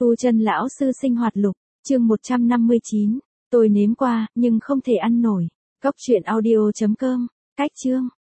Tu chân lão sư sinh hoạt lục, chương 159. Tôi nếm qua, nhưng không thể ăn nổi. Cốc truyện audio.com. Cách chương.